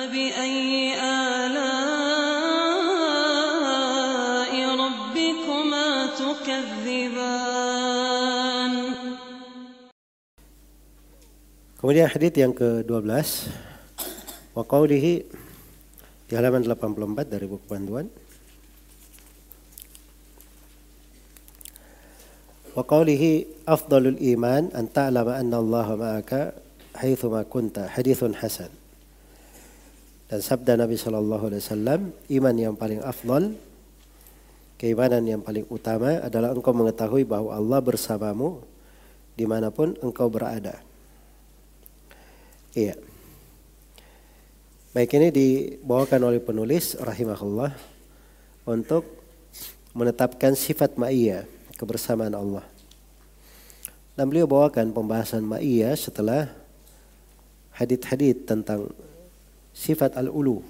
فبأي آلاء ربكما تكذبان. Kemudian hadits yang ke-12 wa qaulihi di halaman 84 dari buku panduan. Wa qaulihi afdalul iman an ta'lama anna Allah ma'aka haitsu ma kunta, haditsun hasan. Dan sabda Nabi sallallahu alaihi wasallam, iman yang paling afdal, keimanan yang paling utama adalah engkau mengetahui bahwa Allah bersamamu dimanapun engkau berada. Iya. Baik, ini dibawakan oleh penulis rahimahullah untuk menetapkan sifat ma'iyah, kebersamaan Allah. Dan beliau bawakan pembahasan ma'iyah setelah hadits-hadits tentang sifat al-ulu.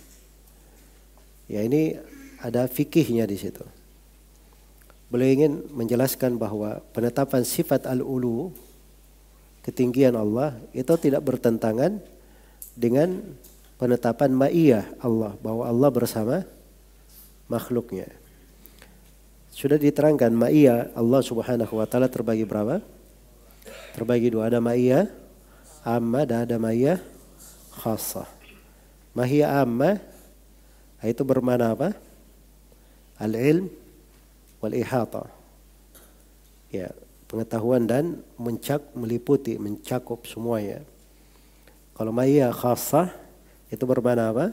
Ya, ini ada fikihnya di situ. Beliau ingin menjelaskan bahwa penetapan sifat al-ulu, ketinggian Allah, itu tidak bertentangan dengan penetapan ma'iyah Allah, bahwa Allah bersama makhluknya. Sudah diterangkan ma'iyah Allah subhanahu wa ta'ala terbagi berapa? Terbagi dua, ada ma'iyah amma dan ada ma'iyah khassah. Ma'iyah amma itu bermana apa? Al-ilm wal-ihata. Ya, pengetahuan dan meliputi, mencakup semuanya. Kalau ma'iyah khassah itu bermana apa?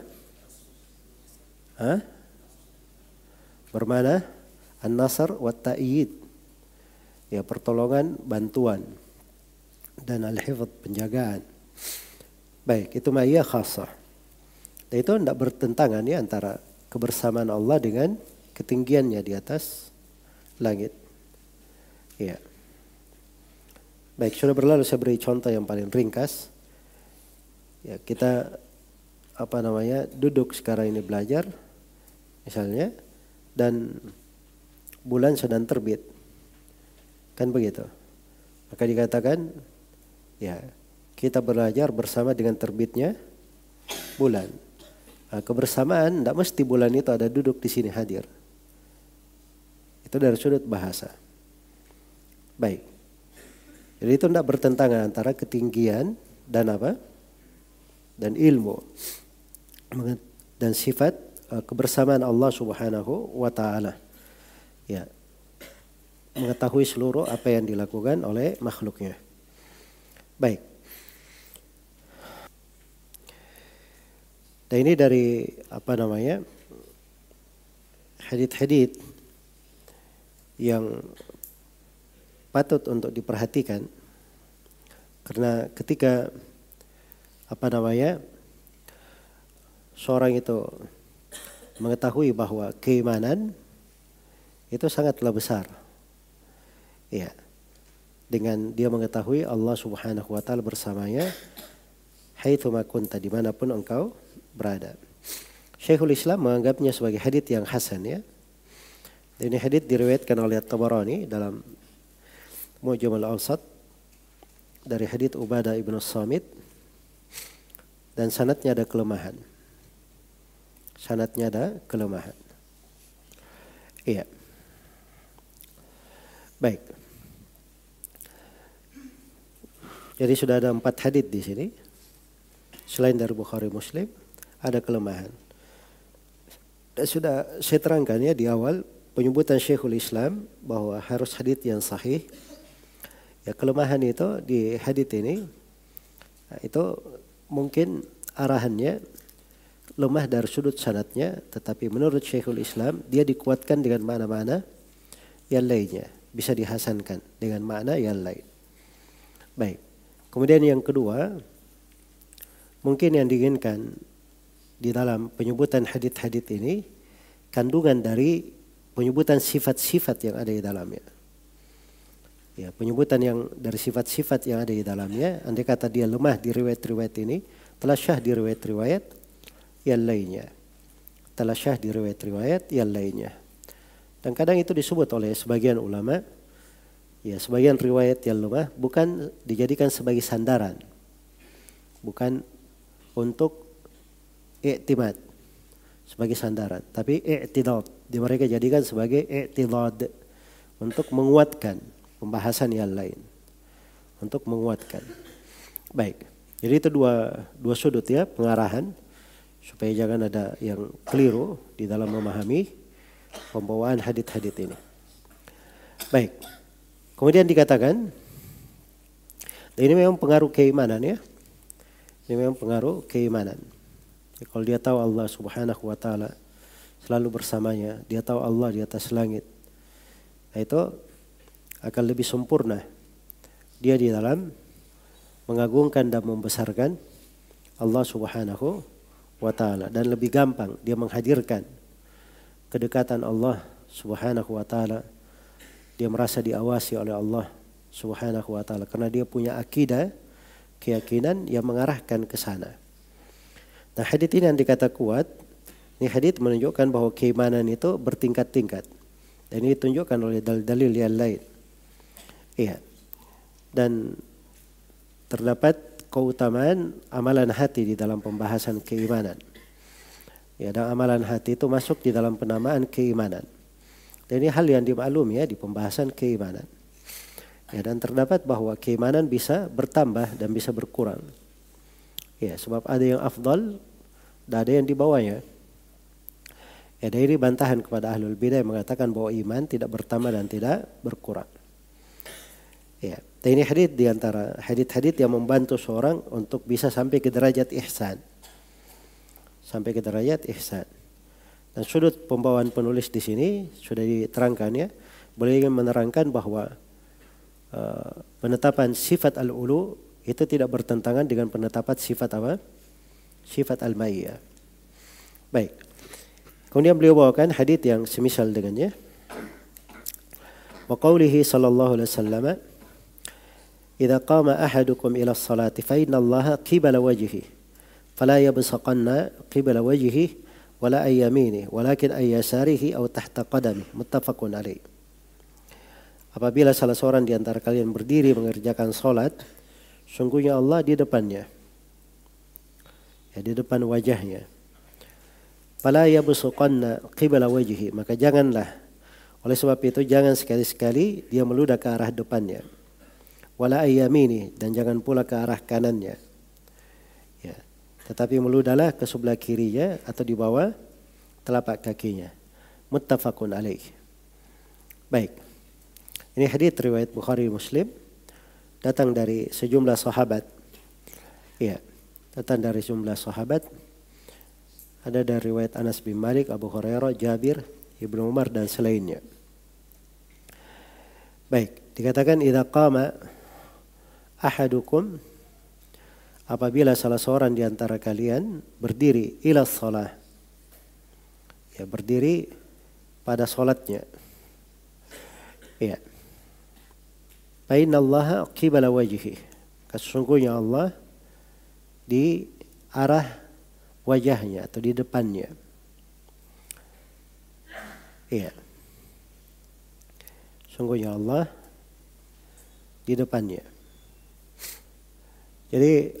Bermana an-nasr wa ta'yid. Ya, pertolongan, bantuan dan al-hifdz, penjagaan. Baik, itu ma'iyah khassah. Dan itu tidak bertentangan ya antara kebersamaan Allah dengan ketinggiannya di atas langit. Ya. Baik, sudah berlalu saya beri contoh yang paling ringkas. Ya, kita duduk sekarang ini belajar misalnya, dan bulan sedang terbit. Kan begitu. Maka dikatakan ya, kita belajar bersama dengan terbitnya bulan. Nah, kebersamaan tidak mesti bulan itu ada duduk di sini hadir. Itu dari sudut bahasa. Baik. Jadi itu tidak bertentangan antara ketinggian dan apa? Dan ilmu. Dan sifat kebersamaan Allah subhanahu wa ta'ala. Ya. Mengetahui seluruh apa yang dilakukan oleh makhluknya. Baik. Dan ini dari hadits-hadits yang patut untuk diperhatikan, karena ketika seorang itu mengetahui bahwa keimanan itu sangatlah besar, ya, dengan dia mengetahui Allah subhanahu wa ta'ala bersamanya haitsu ma kunta, dimanapun engkau berada. Syekhul Islam menganggapnya sebagai hadits yang hasan ya. Dan ini hadits diriwayatkan oleh At-Tabarani dalam Mu'jam al-Awsat dari hadits Ubadah ibn Samit, dan sanadnya ada kelemahan. Iya. Baik. Jadi sudah ada 4 hadits di sini. Selain dari Bukhari Muslim, ada kelemahan. Dan sudah saya terangkan ya di awal penyebutan Syekhul Islam bahwa harus hadits yang sahih. Ya, kelemahan itu di hadits ini itu mungkin arahannya lemah dari sudut sanadnya, tetapi menurut Syekhul Islam dia dikuatkan dengan makna-makna yang lainnya, bisa dihasankan dengan makna yang lain. Baik. Kemudian yang kedua, mungkin yang diinginkan di dalam penyebutan hadits-hadits ini kandungan dari penyebutan sifat-sifat yang ada di dalamnya. Ya, penyebutan yang dari sifat-sifat yang ada di dalamnya, andai kata dia lemah di riwayat-riwayat ini, telah syah di riwayat-riwayat yang lainnya. Dan kadang itu disebut oleh sebagian ulama, ya, sebagian riwayat yang lemah bukan dijadikan sebagai sandaran, bukan untuk i'timad sebagai sandaran, tapi i'tidad di mereka jadikan sebagai i'tidad untuk menguatkan pembahasan yang lain, untuk menguatkan. Baik, jadi itu dua sudut ya pengarahan supaya jangan ada yang keliru di dalam memahami pembawaan hadits-hadits ini. Baik, kemudian dikatakan ini memang pengaruh keimanan ya, ini memang pengaruh keimanan. Ya, kalau dia tahu Allah Subhanahu wa Ta'ala selalu bersamanya, dia tahu Allah di atas langit, nah itu akan lebih sempurna dia di dalam mengagungkan dan membesarkan Allah Subhanahu wa Ta'ala, dan lebih gampang dia menghadirkan kedekatan Allah Subhanahu wa Ta'ala. Dia merasa diawasi oleh Allah Subhanahu wa Ta'ala karena dia punya akidah, keyakinan yang mengarahkan ke sana. Nah, hadits ini yang dikata kuat, ini hadits menunjukkan bahwa keimanan itu bertingkat-tingkat. Dan ini ditunjukkan oleh dalil-dalil yang lain. Iya. Dan terdapat keutamaan amalan hati di dalam pembahasan keimanan. Ya, dan amalan hati itu masuk di dalam penamaan keimanan. Dan ini hal yang dimaklumi ya di pembahasan keimanan. Ya, dan terdapat bahwa keimanan bisa bertambah dan bisa berkurang. Ya, sebab ada yang afdal dan ada yang di bawahnya. Ya, dan ini bantahan kepada ahlul bidah yang mengatakan bahwa iman tidak bertambah dan tidak berkurang. Ya, dan ini hadits di antara hadits-hadits yang membantu seorang untuk bisa sampai ke derajat ihsan. Sampai ke derajat ihsan. Dan sudut pembawaan penulis di sini sudah diterangkan ya. Beliau ingin menerangkan bahwa penetapan sifat al-ulu itu tidak bertentangan dengan penetapan sifat apa? Sifat al-ma'iyyah. Baik. Kemudian beliau bawakan hadits yang semisal dengannya. Wa qawlihi sallallahu alaihi wasallam, "Idza qama ahadukum ila as-salati fa inna Allaha qibala wajhihi, fala yabsaqanna qibala wajhihi wala ay yaminihi, walakin ay yasarihi aw tahta qadamihi." Muttafaqun alaih. Apabila salah seorang di antara kalian berdiri mengerjakan salat, sungguhnya Allah di depannya. Ya, di depan wajahnya. Fala yabsuqanna qibala wajhihi, maka janganlah, oleh sebab itu jangan sekali-sekali dia meludah ke arah depannya. Wala ayyamini, dan jangan pula ke arah kanannya. Ya, tetapi meludahlah ke sebelah kirinya atau di bawah telapak kakinya. Muttafaqun alaih. Baik. Ini hadits riwayat Bukhari Muslim, datang dari sejumlah sahabat. Ya, datang dari sejumlah sahabat. Ada dari riwayat Anas bin Malik, Abu Hurairah, Jabir, Ibnu Umar dan selainnya. Baik, dikatakan idza qama ahadukum, apabila salah seorang di antara kalian berdiri ila shalah, ya berdiri pada salatnya. Ya. Fa inna Allaha qibala wajhihi, sesungguhnya Allah di arah wajahnya atau di depannya. Iya. Sungguhnya Allah di depannya. Jadi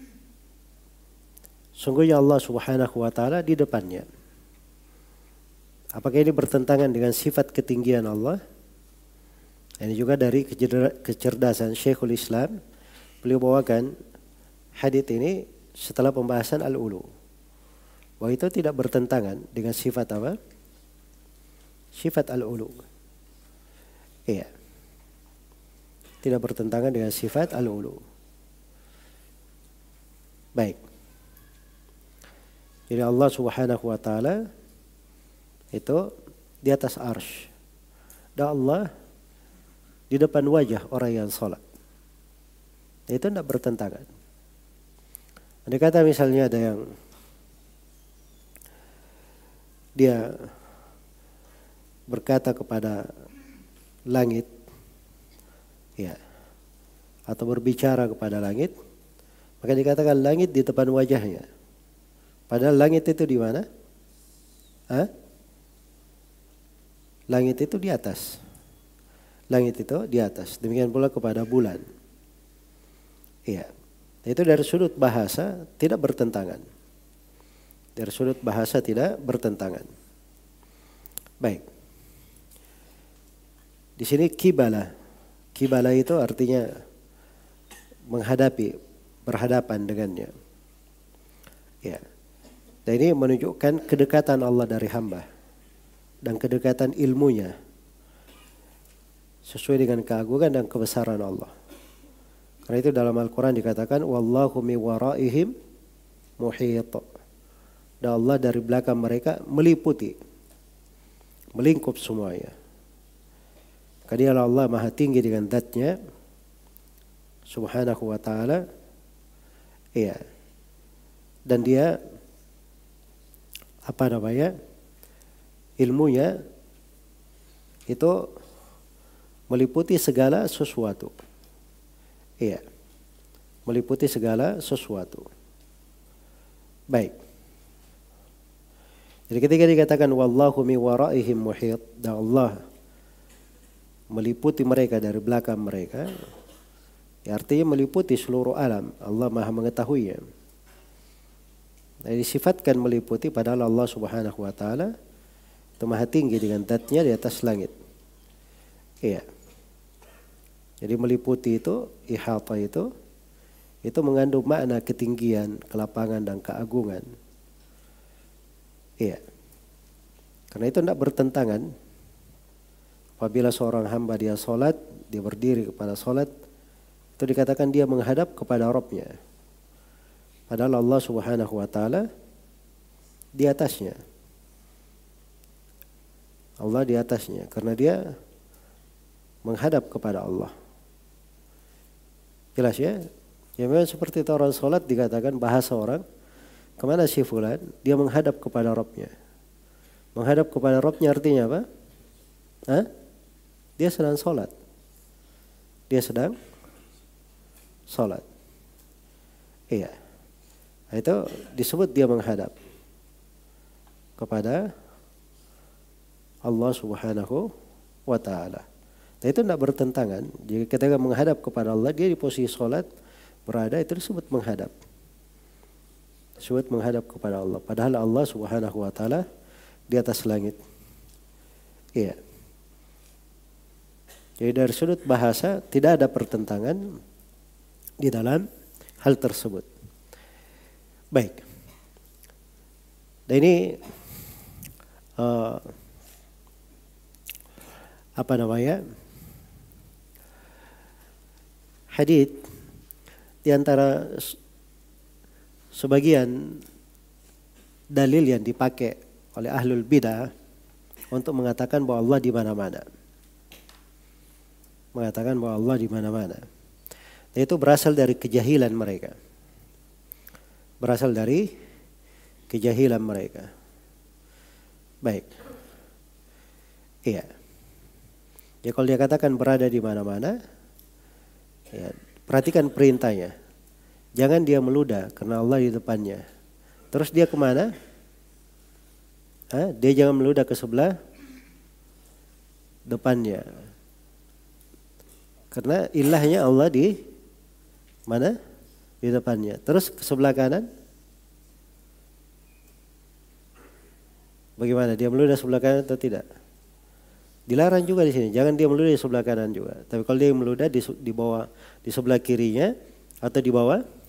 sungguhnya Allah Subhanahu wa Ta'ala di depannya. Apakah ini bertentangan dengan sifat ketinggian Allah? Ini juga dari kecerdasan Syekhul Islam. Beliau bawakan hadits ini setelah pembahasan al-ulu. Bahwa itu tidak bertentangan dengan sifat apa? Sifat al-ulu. Iya. Tidak bertentangan dengan sifat al-ulu. Baik. Jadi Allah Subhanahu wa Ta'ala itu di atas arsy. Dan Allah di depan wajah orang yang sholat. Itu tidak bertentangan. Andai kata misalnya ada yang dia berkata kepada langit, ya, atau berbicara kepada langit, maka dikatakan langit di depan wajahnya. Padahal langit itu di mana? Langit itu di atas. Langit itu di atas. Demikian pula kepada bulan. Iya. Itu dari sudut bahasa tidak bertentangan. Dari sudut bahasa tidak bertentangan. Baik. Di sini kibala. Kibala itu artinya menghadapi, berhadapan dengannya. Ya. Dan ini menunjukkan kedekatan Allah dari hamba dan kedekatan ilmunya sesuai dengan keagungan dan kebesaran Allah. Karena itu dalam Al-Quran dikatakan wallahu mi waraihim muhit. Dan Allah dari belakang mereka meliputi, melingkup semuanya. Karena Allah maha tinggi dengan zatnya subhanahu wa ta'ala. Iya. Dan dia ilmunya itu meliputi segala sesuatu. Iya. Meliputi segala sesuatu. Baik. Jadi ketika dikatakan wallahu mi waraihim muhit, dan Allah meliputi mereka dari belakang mereka, ya artinya meliputi seluruh alam. Allah maha mengetahuinya. Nah, disifatkan meliputi padahal Allah subhanahu wa ta'ala itu maha tinggi dengan zatnya di atas langit. Iya. Jadi meliputi itu, ihata itu mengandung makna ketinggian, kelapangan dan keagungan. Iya. Karena itu tidak bertentangan. Apabila seorang hamba dia sholat, dia berdiri kepada sholat, itu dikatakan dia menghadap kepada Rabbnya. Padahal Allah subhanahu wa ta'ala di atasnya. Allah di atasnya. Karena dia menghadap kepada Allah. Jelas ya? Ya memang seperti itu orang sholat dikatakan bahasa orang. Kemana si fulan? Dia menghadap kepada Rabbnya. Menghadap kepada Rabbnya artinya apa? Hah? Dia sedang sholat. Dia sedang sholat. Iya. Nah, itu disebut dia menghadap kepada Allah subhanahu wa ta'ala. Nah, itu tidak bertentangan. Jika kita menghadap kepada Allah, dia di posisi sholat berada, itu disebut menghadap. Disebut menghadap kepada Allah. Padahal Allah subhanahu wa ta'ala di atas langit. Iya. Jadi dari sudut bahasa tidak ada pertentangan di dalam hal tersebut. Baik. Dan ini hadits di antara sebagian dalil yang dipakai oleh ahlul bidah untuk mengatakan bahwa Allah di mana-mana. Mengatakan bahwa Allah di mana-mana. Dan itu berasal dari kejahilan mereka. Berasal dari kejahilan mereka. Baik. Iya. Ya kalau dia katakan berada di mana-mana, ya, perhatikan perintahnya. Jangan dia meludah karena Allah di depannya. Terus dia kemana? Dia jangan meludah ke sebelah depannya. Karena ilahnya Allah di mana? Di depannya. Terus ke sebelah kanan? Bagaimana? Dia meludah sebelah kanan atau tidak? Dilarang juga di sini. Jangan dia meludah di sebelah kanan juga. Tapi kalau dia meludah di bawah, di sebelah kirinya atau di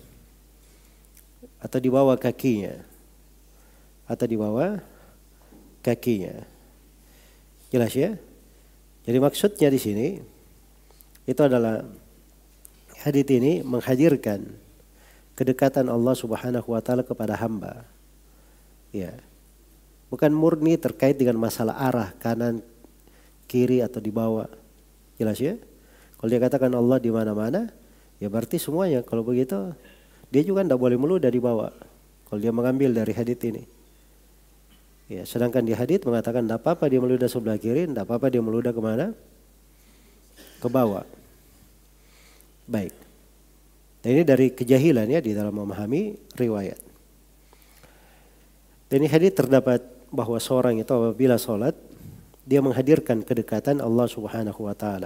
bawah kakinya. Atau di bawah kakinya. Jelas ya? Jadi maksudnya di sini itu adalah hadits ini menghadirkan kedekatan Allah Subhanahu wa taala kepada hamba. Ya. Bukan murni terkait dengan masalah arah kanan, kiri atau di bawah. Jelas ya? Kalau dia katakan Allah di mana-mana, ya berarti semuanya. Kalau begitu, dia juga tidak boleh meludah di bawah. Kalau dia mengambil dari hadits ini. Ya, sedangkan di hadits mengatakan tidak apa-apa dia meludah sebelah kiri, tidak apa-apa dia meludah kemana? Ke bawah. Baik. Dan ini dari kejahilan ya di dalam memahami riwayat. Dan ini hadits terdapat bahwa seorang itu apabila sholat, dia menghadirkan kedekatan Allah Subhanahu wa taala.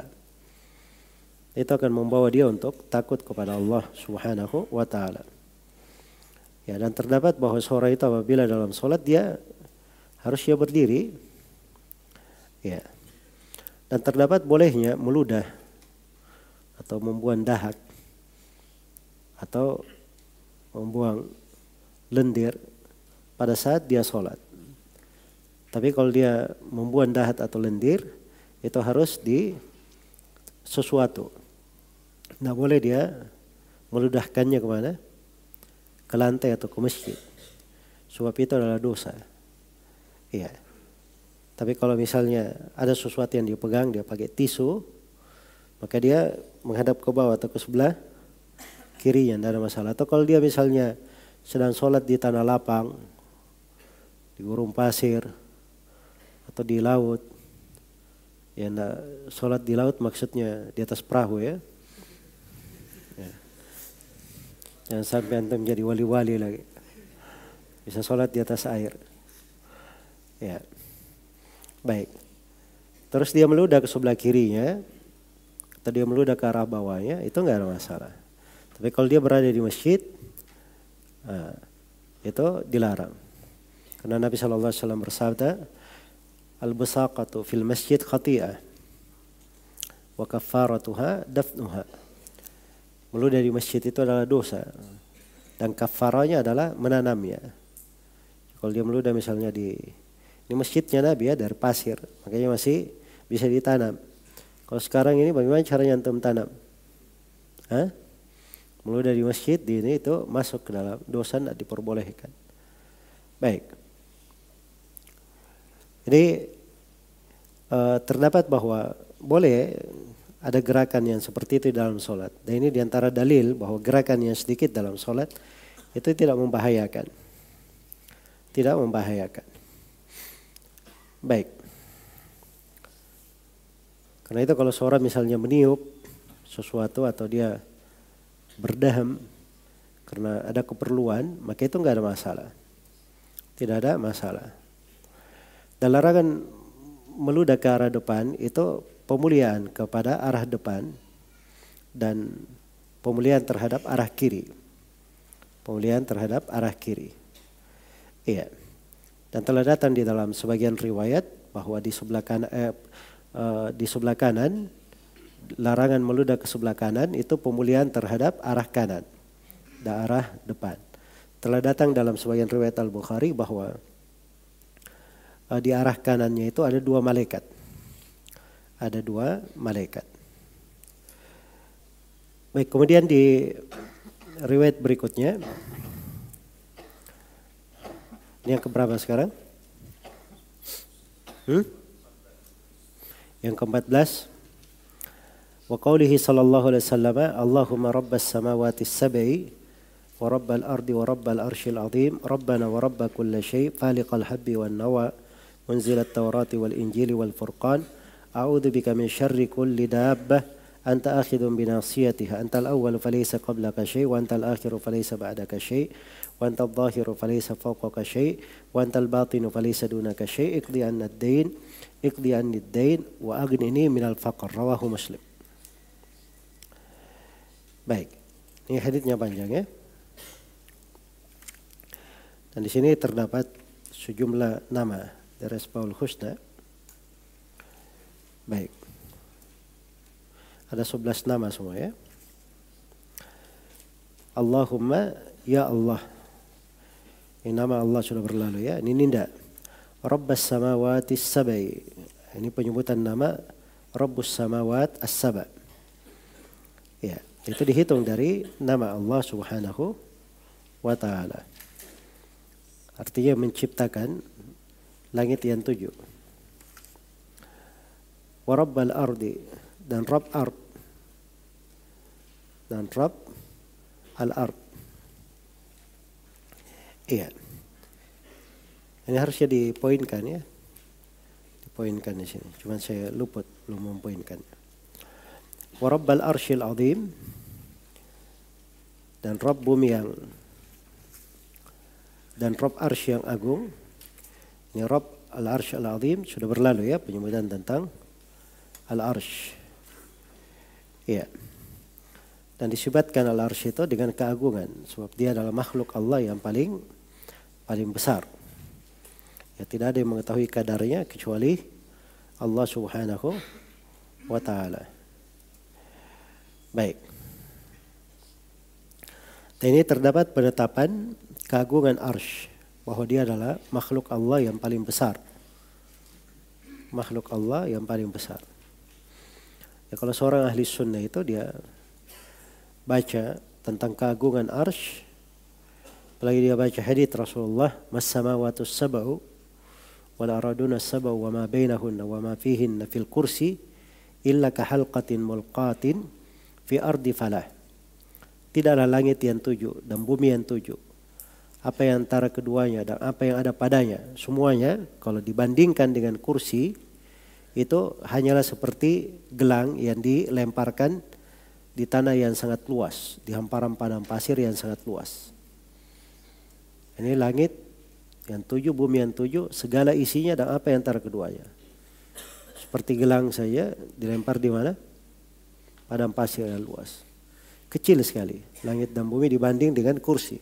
Itu akan membawa dia untuk takut kepada Allah Subhanahu wa taala. Ya, dan terdapat bahwa seorang itu apabila dalam sholat dia harusnya berdiri. Ya. Dan terdapat bolehnya meludah atau membuang dahak atau membuang lendir pada saat dia sholat. Tapi kalau dia membuang dahak atau lendir itu harus di sesuatu. Nggak boleh dia meludahkannya kemana? Ke lantai atau ke masjid. Sebab itu adalah dosa. Iya. Tapi kalau misalnya ada sesuatu yang dia pegang, dia pakai tisu, maka dia menghadap ke bawah atau ke sebelah kirinya, tidak ada masalah. Atau kalau dia misalnya sedang sholat di tanah lapang, di gurun pasir, atau di laut, ya sholat di laut maksudnya di atas perahu ya. Jangan sampai antum jadi wali-wali lagi. Bisa sholat di atas air. Ya. Baik. Terus dia meludah ke sebelah kirinya. Atau dia meludah ke arah bawahnya. Itu enggak ada masalah. Tapi kalau dia berada di masjid. Itu dilarang. Karena Nabi SAW bersabda. Al-busaqatu fil masjid khati'ah. Wa kaffaratuha dafnuha. Meludah di masjid itu adalah dosa. Dan kafaranya adalah menanamnya. Kalau dia meludah misalnya di masjidnya Nabi ya dari pasir. Makanya masih bisa ditanam. Kalau sekarang ini bagaimana caranya antum tanam? Meludah di masjid di ini itu masuk ke dalam dosa, tidak diperbolehkan. Baik. Jadi terdapat bahwa boleh ada gerakan yang seperti itu dalam sholat. Dan ini diantara dalil bahwa gerakan yang sedikit dalam sholat itu tidak membahayakan. Tidak membahayakan. Baik. Karena itu kalau seorang misalnya meniup sesuatu atau dia berdaham karena ada keperluan, maka itu enggak ada masalah. Tidak ada masalah. Dan larangan meludah ke arah depan itu pemuliaan kepada arah depan dan pemuliaan terhadap arah kiri. Pemuliaan terhadap arah kiri. Iya. Dan telah datang di dalam sebagian riwayat bahwa di sebelah kanan larangan meludah ke sebelah kanan itu pemuliaan terhadap arah kanan dan arah depan. Telah datang dalam sebagian riwayat Al-Bukhari bahwa di arah kanannya itu ada 2 malaikat. Ada 2 malaikat. Baik, kemudian di riwayat berikutnya. Ini yang keberapa sekarang? Yang ke-14. Wa qawlihi sallallahu alaihi wasallam, Allahumma rabbas samawati as-sab'i wa rabbal ardi wa rabbal arshil azim, rabbana wa rabba kulli syai', faliqal habbi wan nawa, munzilat tawrati wal injili wal furqan. A'udzu bika min syarri kulli dabbah anta akhidhun bi nasiyatiha antal awwal falaysa qablaka syai' wa antal akhiru falaysa ba'daka syai' wa antal dhahiru falaysa fawqaka syai' wa antal batinu falaysa dunaka syai' iqdi anna ad-dain wa aghnini minal faqr. Rawahu Muslim. Baik. Ini haditsnya panjang ya. Dan di sini terdapat sejumlah nama dari Asmaul Husna. Baik. Ada 11 nama semua ya. Allahumma ya Allah. Ini nama Allah sudah berlalu ya. Ini tidak. Rabbas samawati as-sab'i. Ini penyebutan nama Rabbus samawat as-sab'. Ya, itu dihitung dari nama Allah Subhanahu wa taala. Artinya menciptakan langit yang 7. Wa rabbal ardi, dan Rabb ard, dan Rabb al-ard. Iya. Ini harusnya dipoinkan ya. Dipoinkan di sini. Cuman saya luput belum mempoinkan. Wa rabbal arshil azim, dan Rabb bumi yang, dan Rabb arsy yang agung. Ini Rabb al-arsh al-azim sudah berlalu ya penyebutan tentang al-arsh. Iya. Dan disifatkan al-arsy itu dengan keagungan, sebab dia adalah makhluk Allah yang paling besar. Ya, tidak ada yang mengetahui kadarnya kecuali Allah Subhanahu wa taala. Baik. Dan ini terdapat penetapan keagungan arsy, bahwa dia adalah makhluk Allah yang paling besar. Makhluk Allah yang paling besar. Ya, kalau seorang ahli sunnah itu dia baca tentang keagungan arsy, apalagi dia baca hadits Rasulullah, "Mas-samawatus sab'u wal araduna sab'u wa ma bainahunna wa ma fihinna fil kursi illa ka halqatin mulqatin fi ardi falah." Tidaklah langit yang 7 dan bumi yang 7, apa yang antara keduanya dan apa yang ada padanya, semuanya kalau dibandingkan dengan kursi itu hanyalah seperti gelang yang dilemparkan di tanah yang sangat luas, di hamparan padang pasir yang sangat luas. Ini langit yang 7, bumi yang 7, segala isinya dan apa yang antara keduanya. Seperti gelang saja dilempar di mana? Padang pasir yang luas. Kecil sekali langit dan bumi dibanding dengan kursi.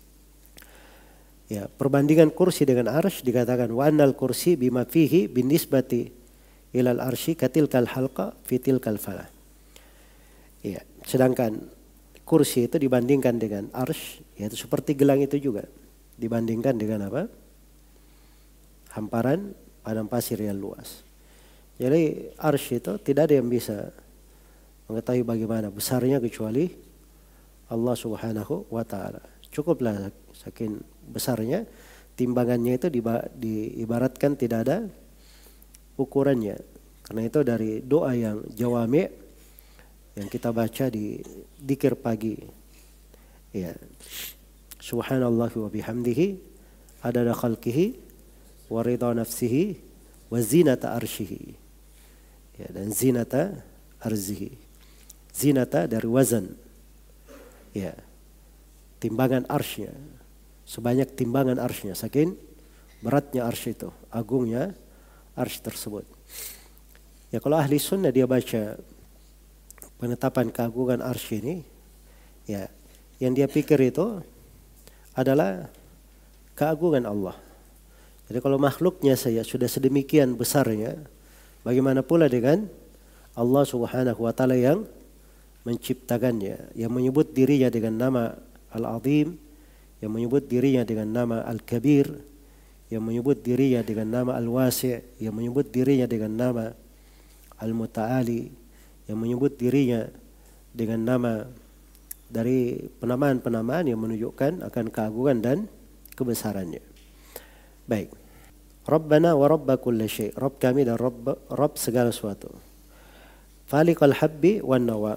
Ya, perbandingan kursi dengan arsy dikatakan wa annal kursi bima fihi binisbati ilal arsy katilkal halqa fi tilkal falah. Ya, sedangkan kursi itu dibandingkan dengan arsy, yaitu seperti gelang itu juga dibandingkan dengan apa? Hamparan padang pasir yang luas. Jadi arsy itu tidak ada yang bisa mengetahui bagaimana besarnya kecuali Allah Subhanahu wa taala. Cukuplah saking besarnya, timbangannya itu diibaratkan tidak ada ukurannya. Karena itu dari doa yang jawami' yang kita baca di dzikir pagi, ya, subhanallah wa bihamdihi adada khalqihi wa ridha nafsihi wa zinata arsyihi, ya, dan zinata arzihi. Zinata dari wazan, ya, timbangan arsy-nya, sebanyak timbangan arsy-nya, saking beratnya arsy itu, agungnya arsy tersebut. Ya, kalau ahli sunnah dia baca penetapan keagungan arsy ini, ya, yang dia pikir itu adalah keagungan Allah. Jadi kalau makhluknya saya sudah sedemikian besarnya, bagaimana pula dengan Allah Subhanahu wa taala yang menciptakannya, yang menyebut dirinya dengan nama Al-Azim, yang menyebut dirinya dengan nama Al-Kabir, yang menyebut dirinya dengan nama Al-Wasi', yang menyebut dirinya dengan nama Al-Muta'ali, yang menyebut dirinya dengan nama dari penamaan-penamaan yang menunjukkan akan keagungan dan kebesarannya. Baik. Rabbana wa rabba kulli syai'. Rabb kami dan Rabb segala sesuatu. Faliqal habbi wan nawa.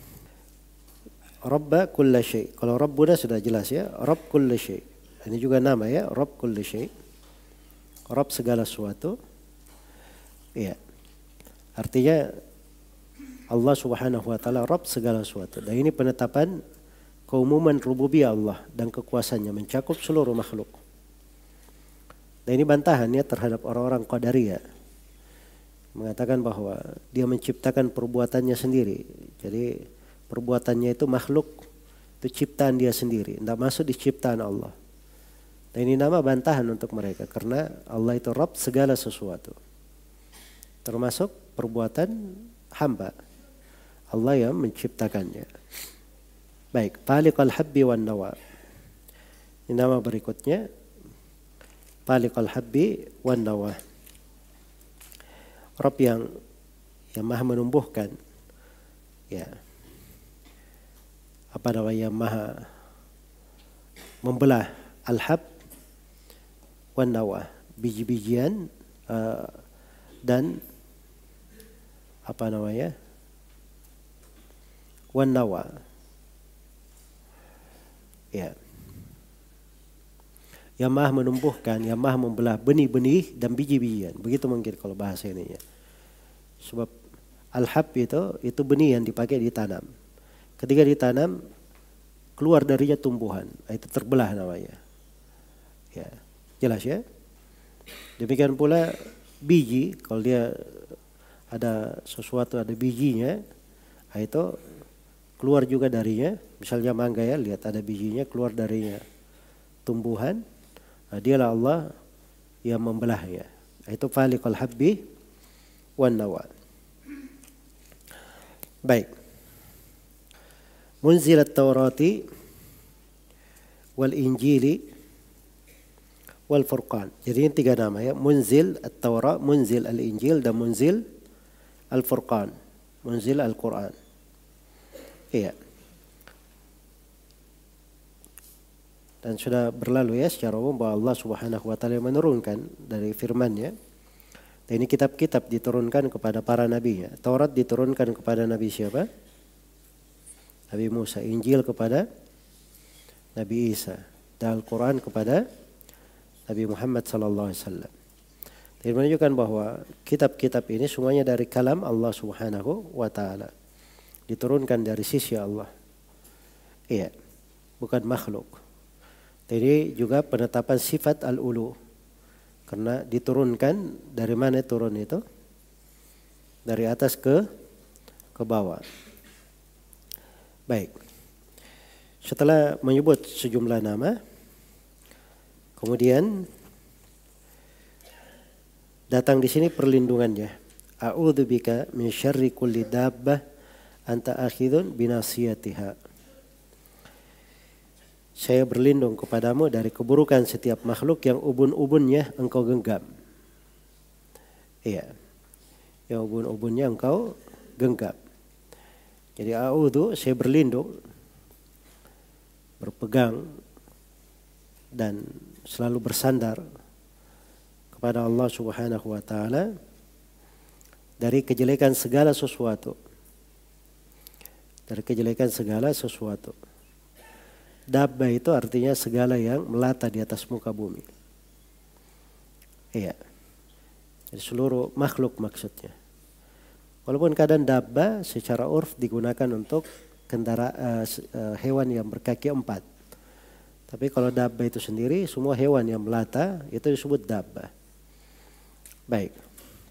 Rabba kulli syai'. Kalau Rabbuna sudah jelas ya, Rabb kulli syai'. Ini juga nama ya, Rabb kulli syai'. Rabb segala sesuatu. Iya. Artinya Allah Subhanahu wa taala Rabb segala sesuatu. Dan ini penetapan keumuman rububiyah Allah dan kekuasaannya mencakup seluruh makhluk. Dan ini bantahannya terhadap orang-orang Qadariyah, mengatakan bahwa dia menciptakan perbuatannya sendiri. Jadi perbuatannya itu makhluk, itu ciptaan dia sendiri, tidak masuk di ciptaan Allah. Dan ini nama bantahan untuk mereka, karena Allah itu Rabb segala sesuatu, termasuk perbuatan hamba. Allah yang menciptakannya. Baik, Faliqal habbi wan nawa. Ini nama berikutnya, Faliqal habbi wan nawa. Rabb yang maha menumbuhkan, ya, apa namanya, maha membelah al-hab wan nawa, biji-bijian dan apa namanya, wan nawa, ya, yang maha menumbuhkan, yang maha membelah benih-benih dan biji-bijian. Begitu mungkin kalau bahasa ini ya. Sebab al-hab itu benih yang dipakai ditanam. Ketika ditanam, keluar darinya tumbuhan, itu terbelah namanya. Ya, jelas ya. Demikian pula biji, kalau dia ada sesuatu ada bijinya, itu keluar juga darinya, misalnya mangga ya, lihat ada bijinya keluar darinya tumbuhan, dialah Allah yang membelahnya. Itu faliqul habbi wan nawa. Baik. Munzil at-Taurati wal Injili wal Furqan. Jadi ini 3 nama ya, Munzil at-Taurat, Munzil al-Injil, dan Munzil al-Furqan, Munzil al-Quran. Iya. Dan sudah berlalu ya secara umum bahwa Allah Subhanahu wa taala menurunkan dari firman-Nya. Dan ini kitab-kitab diturunkan kepada para nabinya. Taurat diturunkan kepada Nabi siapa? Nabi Musa. Injil kepada Nabi Isa. Dan Al-Quran kepada Nabi Muhammad sallallahu alaihi wasallam. Ini menunjukkan bahwa kitab-kitab ini semuanya dari kalam Allah Subhanahu wa taala. Diturunkan dari sisi Allah. Iya. Bukan makhluk. Jadi juga penetapan sifat al-ulu. Karena diturunkan dari mana turun itu? Dari atas ke bawah. Baik. Setelah menyebut sejumlah nama, kemudian datang di sini perlindungannya. A'udzubika min syarri kulli dabbah anta akhidun binasiyatiha. Saya berlindung kepadamu dari keburukan setiap makhluk yang ubun-ubunnya engkau genggam. Iya. Yang ubun-ubunnya engkau genggam. Jadi a'udzu, saya berlindung, berpegang dan selalu bersandar kepada Allah Subhanahu wa taala dari kejelekan segala sesuatu. Dari kejelekan segala sesuatu. Dabba itu artinya segala yang melata di atas muka bumi. Iya. Jadi seluruh makhluk maksudnya. Walaupun kadang dabba secara urf digunakan untuk hewan yang berkaki 4. Tapi kalau dabba itu sendiri semua hewan yang melata itu disebut dabba. Baik.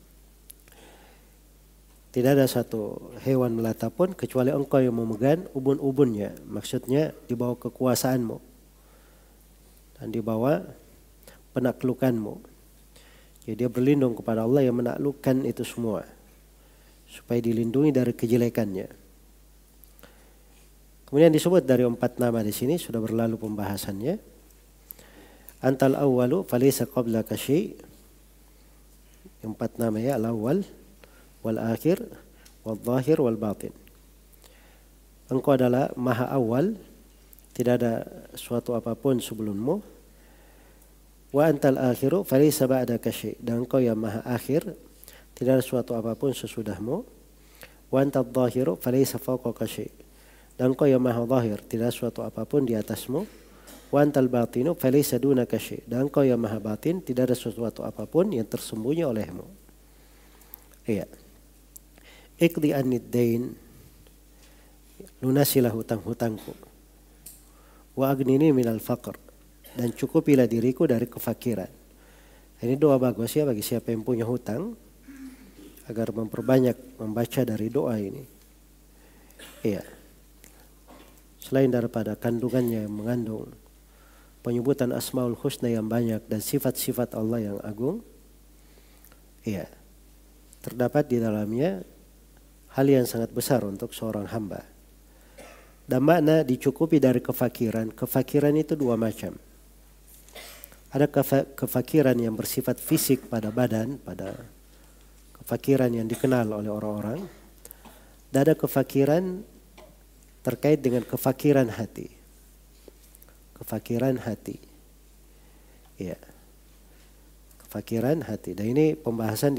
Tidak ada satu hewan melata pun kecuali engkau yang memegang ubun-ubunnya. Maksudnya di bawah kekuasaanmu. Dan di bawah penaklukanmu. Jadi dia berlindung kepada Allah yang menaklukkan itu semua. Supaya dilindungi dari kejelekannya. Kemudian disebut dari 4 nama di sini. Sudah berlalu pembahasannya. Antal awwalu falaysa qablaka syai'. 4 nama ya, al-awwal. Wal akhir, wal zahir, wal batin. Engkau adalah maha awal, tidak ada suatu apapun sebelummu. Wa antal akhiru falaysa ba'daka syai'. Dan engkau yang maha akhir, tidak ada suatu apapun sesudahmu. Wa antal zahiru falaysa fawqaka syai'. Dan engkau yang maha zahir, tidak ada suatu apapun di atasmu. Wa antal batinu falaysa dunaka syai'. Dan engkau yang maha batin, tidak ada sesuatu apapun yang tersembunyi olehmu. Iya. Iqdi annid dain, lunasilah hutang-hutangku. Wa agnini minal faqr, dan cukupilah diriku dari kefakiran. Ini doa bagus ya bagi siapa yang punya hutang, agar memperbanyak membaca dari doa ini. Iya. Selain daripada kandungannya yang mengandung penyebutan Asmaul Husna yang banyak dan sifat-sifat Allah yang agung. Iya. Terdapat di dalamnya hal yang sangat besar untuk seorang hamba. Dan makna dicukupi dari kefakiran. Kefakiran itu 2 macam. Ada kefakiran yang bersifat fisik pada badan, pada kefakiran yang dikenal oleh orang-orang. Dan ada kefakiran terkait dengan kefakiran hati. Kefakiran hati. Ya. Kefakiran hati. Dan ini pembahasan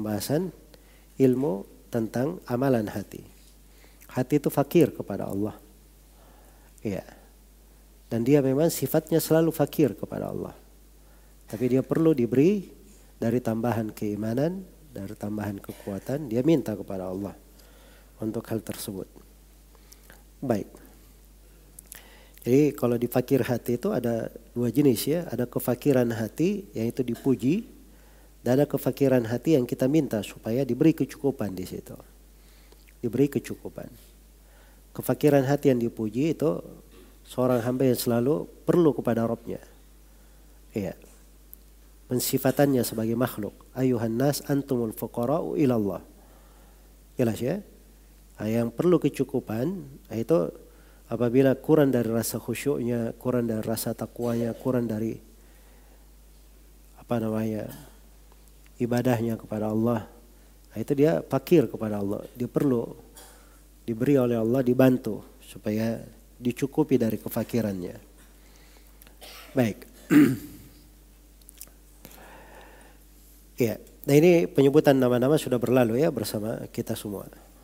ilmu tentang amalan hati. Hati itu fakir kepada Allah. Ya. Dan dia memang sifatnya selalu fakir kepada Allah. Tapi dia perlu diberi dari tambahan keimanan, dari tambahan kekuatan. Dia minta kepada Allah untuk hal tersebut. Baik. Jadi kalau di fakir hati itu ada 2 jenis ya. Ada kefakiran hati yang itu dipuji. Dan ada kefakiran hati yang kita minta supaya diberi kecukupan di situ. Diberi kecukupan. kefakiran hati yang dipuji itu seorang hamba yang selalu perlu kepada Rabbnya. Iya. Pensifatannya sebagai makhluk. Ayuhan nas antumul fuqara'u ilallah. Jelas ya? Yang perlu kecukupan itu apabila kurang dari rasa khusyuknya, kurang dari rasa takwanya, kurang dari ibadahnya kepada Allah. Itu dia fakir kepada Allah. Dia perlu diberi oleh Allah, dibantu supaya dicukupi dari kefakirannya. Baik. Ya, nah ini penyebutan nama-nama sudah berlalu ya bersama kita semua.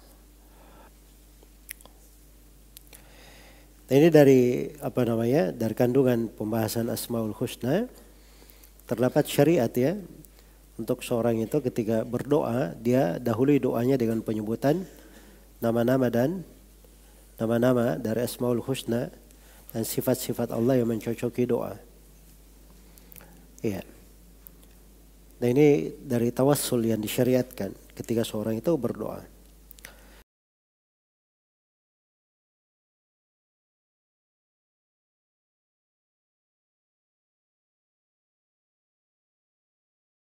Nah ini dari dari kandungan pembahasan Asmaul Husna terdapat syariat ya untuk seorang itu ketika berdoa dia dahului doanya dengan penyebutan nama-nama dari Asmaul Husna dan sifat-sifat Allah yang mencocoki doa. Iya. Nah ini dari tawassul yang disyariatkan ketika seorang itu berdoa.